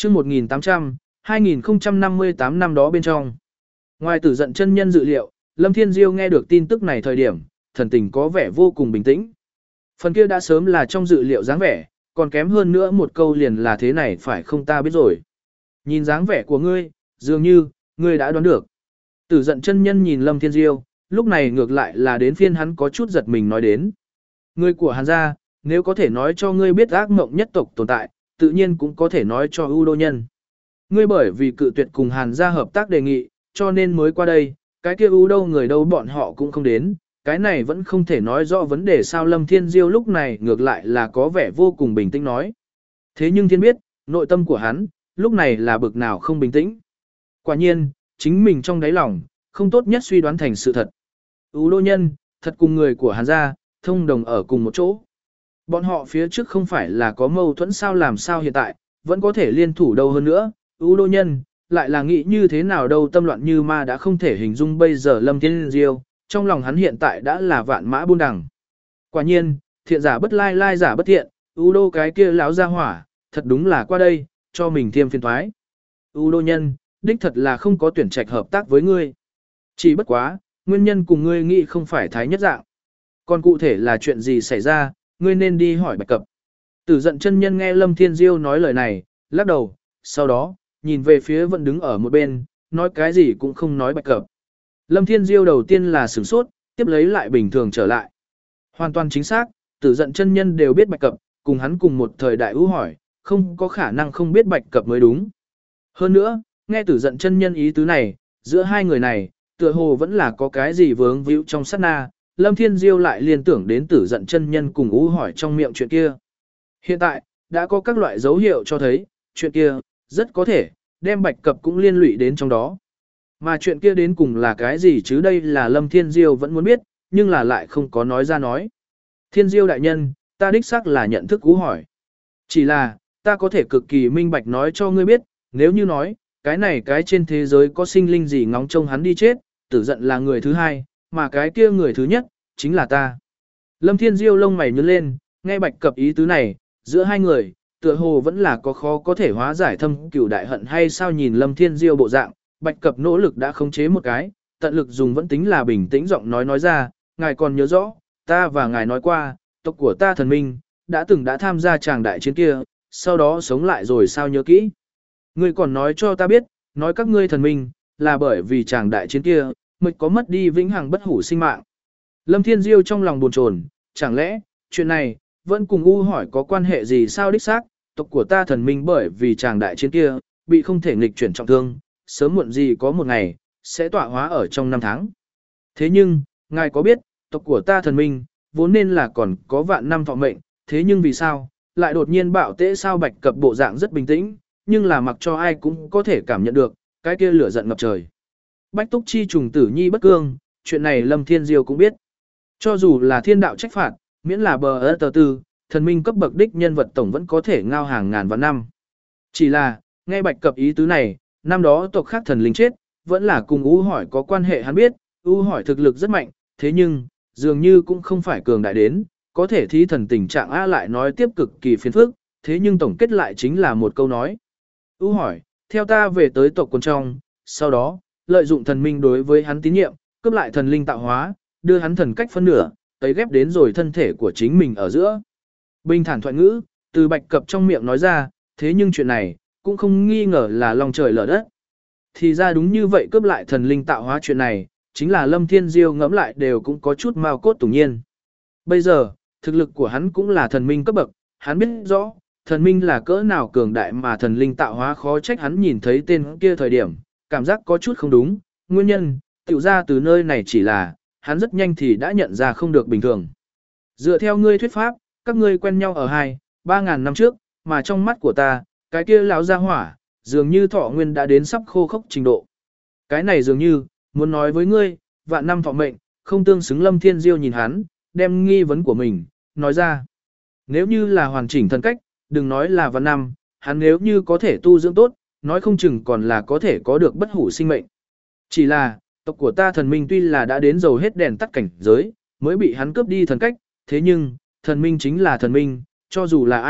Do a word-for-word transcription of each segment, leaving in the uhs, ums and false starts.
chương một nghìn tám trăm, hai nghìn không trăm năm mươi tám năm đó bên trong. Ngoài Tử Dận chân nhân dự liệu, Lâm Thiên Diêu nghe được tin tức này thời điểm, thần tình có vẻ vô cùng bình tĩnh. Phần kia đã sớm là trong dự liệu dáng vẻ, còn kém hơn nữa một câu liền là thế này phải không ta biết rồi. Nhìn dáng vẻ của ngươi, dường như, ngươi đã đoán được. Tử Dận chân nhân nhìn Lâm Thiên Diêu, lúc này ngược lại là đến phiên hắn có chút giật mình nói đến. Ngươi của Hàn gia, nếu có thể nói cho ngươi biết ác mộng nhất tộc tồn tại, tự nhiên cũng có thể nói cho ưu đô nhân. Ngươi bởi vì cự tuyệt cùng Hàn gia hợp tác đề nghị, cho nên mới qua đây, cái kia ưu đâu người đâu bọn họ cũng không đến, cái này vẫn không thể nói rõ vấn đề sao. Lâm Thiên Diêu lúc này ngược lại là có vẻ vô cùng bình tĩnh nói. Thế nhưng thiên biết, nội tâm của hắn, lúc này là bực nào không bình tĩnh. Quả nhiên, chính mình trong đáy lòng, không tốt nhất suy đoán thành sự thật. Ưu đô nhân, thật cùng người của Hàn gia, thông đồng ở cùng một chỗ. Bọn họ phía trước không phải là có mâu thuẫn sao làm sao hiện tại, vẫn có thể liên thủ đâu hơn nữa. Ưu đô nhân, lại là nghĩ như thế nào đâu tâm loạn như ma đã không thể hình dung bây giờ Lâm Thiên Diêu, trong lòng hắn hiện tại đã là vạn mã buôn đằng. Quả nhiên, thiện giả bất lai lai giả bất thiện, ưu đô cái kia láo ra hỏa, thật đúng là qua đây, cho mình thêm phiền thoái. Ưu đô nhân, đích thật là không có tuyển trạch hợp tác với ngươi. Chỉ bất quá, nguyên nhân cùng ngươi nghĩ không phải thái nhất dạng. Còn cụ thể là chuyện gì xảy ra, ngươi nên đi hỏi Bạch Cập. Tử Dận chân nhân nghe Lâm Thiên Diêu nói lời này, lắc đầu, sau đó, nhìn về phía vẫn đứng ở một bên, nói cái gì cũng không nói Bạch Cập. Lâm Thiên Diêu đầu tiên là sửng sốt, tiếp lấy lại bình thường trở lại. Hoàn toàn chính xác, Tử Dận chân nhân đều biết Bạch Cập, cùng hắn cùng một thời đại ưu hỏi, không có khả năng không biết Bạch Cập mới đúng. Hơn nữa, nghe Tử Dận chân nhân ý tứ này, giữa hai người này, tựa hồ vẫn là có cái gì vướng víu trong sát na, Lâm Thiên Diêu lại liên tưởng đến Tử Dận chân nhân cùng ưu hỏi trong miệng chuyện kia. Hiện tại, đã có các loại dấu hiệu cho thấy, chuyện kia, rất có thể, đem Bạch Cập cũng liên lụy đến trong đó. Mà chuyện kia đến cùng là cái gì chứ đây là Lâm Thiên Diêu vẫn muốn biết, nhưng là lại không có nói ra nói. Thiên Diêu đại nhân, ta đích xác là nhận thức cú hỏi. Chỉ là, ta có thể cực kỳ minh bạch nói cho ngươi biết, nếu như nói, cái này cái trên thế giới có sinh linh gì ngóng trông hắn đi chết, Tử Dận là người thứ hai, mà cái kia người thứ nhất, chính là ta. Lâm Thiên Diêu lông mày nhướng lên, nghe Bạch Cập ý tứ này, giữa hai người, tựa hồ vẫn là có khó có thể hóa giải thâm cửu đại hận hay sao nhìn Lâm Thiên Diêu bộ dạng, Bạch Cập nỗ lực đã khống chế một cái, tận lực dùng vẫn tính là bình tĩnh giọng nói nói ra, ngài còn nhớ rõ, ta và ngài nói qua, tộc của ta thần minh, đã từng đã tham gia tràng đại chiến kia, sau đó sống lại rồi sao nhớ kỹ. Ngươi còn nói cho ta biết, nói các ngươi thần minh, là bởi vì tràng đại chiến kia, mới có mất đi vĩnh hằng bất hủ sinh mạng. Lâm Thiên Diêu trong lòng buồn chồn, chẳng lẽ, chuyện này, vẫn cùng u hỏi có quan hệ gì sao đích xác, tộc của ta thần minh bởi vì tràng đại chiến kia, bị không thể nghịch chuyển trọng thương, sớm muộn gì có một ngày, sẽ tọa hóa ở trong năm tháng. Thế nhưng, ngài có biết, tộc của ta thần minh, vốn nên là còn có vạn năm thọ mệnh, thế nhưng vì sao, lại đột nhiên bạo tễ sao Bạch Cập bộ dạng rất bình tĩnh, nhưng là mặc cho ai cũng có thể cảm nhận được, cái kia lửa giận ngập trời. Bách Túc Chi trùng tử nhi bất cương, chuyện này Lâm Thiên Diêu cũng biết. Cho dù là thiên đạo trách phạt, miễn là bờ ớt tờ tư, thần minh cấp bậc đích nhân vật tổng vẫn có thể ngao hàng ngàn vạn năm. Chỉ là, nghe Bạch Cập ý tứ này, năm đó tộc khác thần linh chết, vẫn là cùng U hỏi có quan hệ hắn biết, U hỏi thực lực rất mạnh, thế nhưng, dường như cũng không phải cường đại đến, có thể thí thần tình trạng A lại nói tiếp cực kỳ phiền phức, thế nhưng tổng kết lại chính là một câu nói. U hỏi, theo ta về tới tộc quần trong, sau đó, lợi dụng thần minh đối với hắn tín nhiệm, cướp lại thần linh tạo hóa, đưa hắn thần cách phân nửa, tấy ghép đến rồi thân thể của chính mình ở giữa. Bình thản thoại ngữ, từ Bạch Cập trong miệng nói ra, thế nhưng chuyện này, cũng không nghi ngờ là lòng trời lở đất. Thì ra đúng như vậy cướp lại thần linh tạo hóa chuyện này, chính là Lâm Thiên Diêu ngẫm lại đều cũng có chút mao cốt tủng nhiên. Bây giờ, thực lực của hắn cũng là thần minh cấp bậc, hắn biết rõ, thần minh là cỡ nào cường đại mà thần linh tạo hóa khó trách hắn nhìn thấy tên kia thời điểm, cảm giác có chút không đúng, nguyên nhân, tiểu ra từ nơi này chỉ là, hắn rất nhanh thì đã nhận ra không được bình thường. Dựa theo ngươi thuyết pháp, các ngươi quen nhau ở hai, ba ngàn năm trước, mà trong mắt của ta, cái kia lão gia hỏa, dường như thọ nguyên đã đến sắp khô khốc trình độ. Cái này dường như, muốn nói với ngươi, vạn năm thọ mệnh, không tương xứng. Lâm Thiên Diêu nhìn hắn, đem nghi vấn của mình, nói ra. Nếu như là hoàn chỉnh thần cách, đừng nói là vạn năm, hắn nếu như có thể tu dưỡng tốt, nói không chừng còn là có thể có được bất hủ sinh mệnh. Chỉ là, tộc của ta thần minh tuy là đã đến dầu hết đèn tắt cảnh giới, mới bị hắn cướp đi thần cách, thế nhưng, thần minh chính là thần minh, cho dù là ai,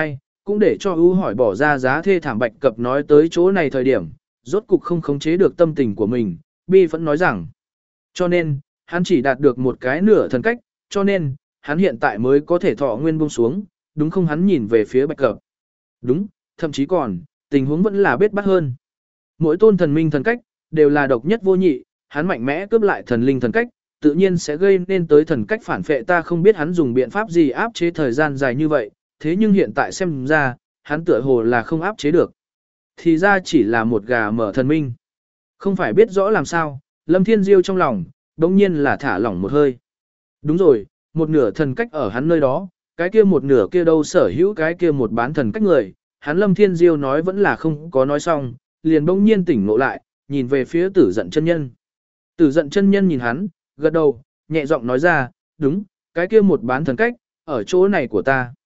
cũng để cho ưu hỏi bỏ ra giá thê thảm Bạch Cập nói tới chỗ này thời điểm, rốt cục không khống chế được tâm tình của mình, bi vẫn nói rằng, cho nên, hắn chỉ đạt được một cái nửa thần cách, cho nên, hắn hiện tại mới có thể thọ nguyên buông xuống, đúng không? Hắn nhìn về phía Bạch Cập. Đúng, thậm chí còn, tình huống vẫn là bết bát hơn. Mỗi tôn thần minh thần cách, đều là độc nhất vô nhị, hắn mạnh mẽ cướp lại thần linh thần cách, tự nhiên sẽ gây nên tới thần cách phản phệ. Ta không biết hắn dùng biện pháp gì áp chế thời gian dài như vậy, thế nhưng hiện tại xem ra, hắn tựa hồ là không áp chế được. Thì ra chỉ là một gà mở thần minh. Không phải biết rõ làm sao, Lâm Thiên Diêu trong lòng, đống nhiên là thả lỏng một hơi. Đúng rồi, một nửa thần cách ở hắn nơi đó, cái kia một nửa kia đâu sở hữu cái kia một bán thần cách người, hắn Lâm Thiên Diêu nói vẫn là không có nói xong, liền bỗng nhiên tỉnh ngộ lại, nhìn về phía Tử Giận chân nhân. Tử Giận chân nhân nhìn hắn, gật đầu, nhẹ giọng nói ra, đúng, cái kia một bán thần cách, ở chỗ này của ta.